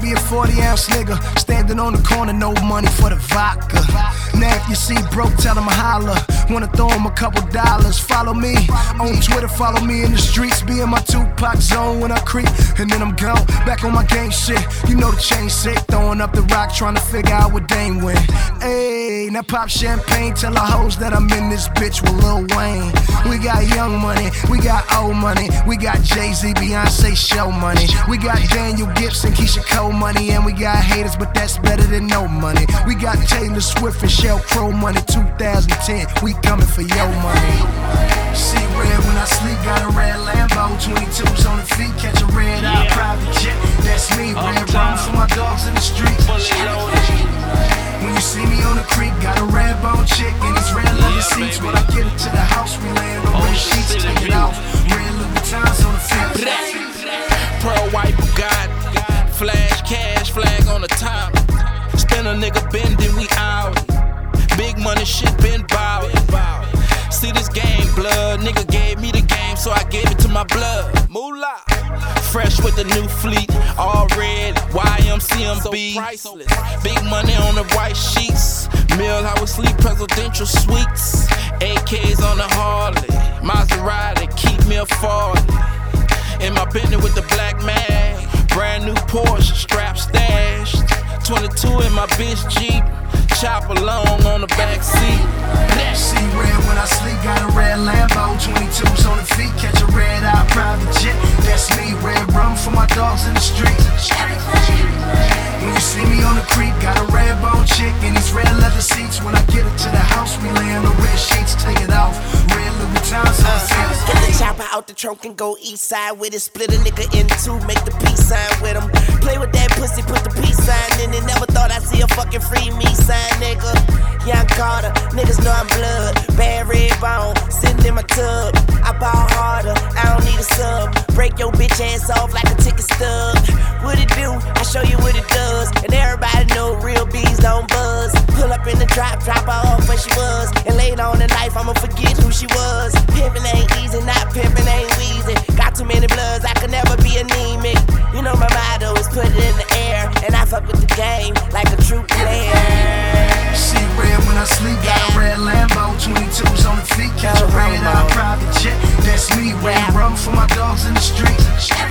be a 40-ounce nigga, standing on the corner, no money for the vodka. Now if you see broke, tell him holler. Wanna throw him a couple dollars. Follow me on Twitter, follow me in the streets. Be in my Tupac zone when I creep, and then I'm gone, back on my gang shit. You know the chain sick, throwing up the rock, trying to figure out what Dame win. Ayy, now pop champagne, tell the hoes that I'm in this bitch with Lil Wayne. We got young money, we got old money, we got Jay-Z, Beyonce show money, we got Daniel Gibson, Keisha Cole money, and we got haters, but that's better than no money. We got Taylor Swift and Sheryl Crow money, 2010, we coming for your money. See red when I sleep, got a red Lambo, 22s on the feet, catch a red eye, private jet, that's me, red rum for my dogs in the streets. When you see me on the creek, got a red bone chick and these red leather seats. When I get into the house, we laying on red sheets, take it off, red Louboutins on the feet. Pearl white Bugatti, flash cash flag on the top. Spin a nigga bending, we out. Big money shit been bout. See this game, blood. Nigga gave me the game, so I gave it to my blood. Moolah. Fresh with the new fleet, all red, YMCMB. So big money on the white sheets. Mill, I would sleep, presidential suites. AKs on the Harley, Maserati, keep me a 40. In my Bentley with the black mag, brand new Porsche, strap stashed. 22 in my bitch Jeep, chop along on the back seat. See red when I sleep, got a red Lambo, 22s on the feet, catch a red eye, private jet. That's me, red rum for my dogs in the streets. When you see me on the creek, got a red bone chick and these red leather seats. When I get into the house, we lay on the red sheets, take it off, red Louboutins on the feet. Get the chopper out the trunk and go east side with it. Split a nigga in two, make the peace sign with him. Play with that pussy, put the peace sign in it. Never thought I'd see a fucking free me sign, nigga. Young Carter, niggas know I'm blood. Bad red bone, sitting in my tub. I ball harder, I don't need a sub. Break your bitch ass off like a ticket stub. What it do? I show you what it does. And everybody know real bees don't buzz. Pull up in the drop her off where she was. And later on in life, I'ma forget who she was. Pimpin' ain't easy, not pimpin' ain't wheezy. Got too many bloods, I could never be anemic. You know my motto is put it in the air. And I fuck with the game like a true player. See red when I sleep, got a red Lambo, 22s on the feet, catch a red eye, private jet. That's me, red rum for my dogs in the streets.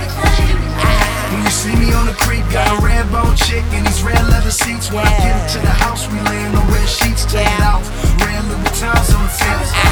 When you see me on the creek, got a red bone chick and these red leather seats. When I get into the house, we laying on red sheets, take it off, red Louboutins on the fence.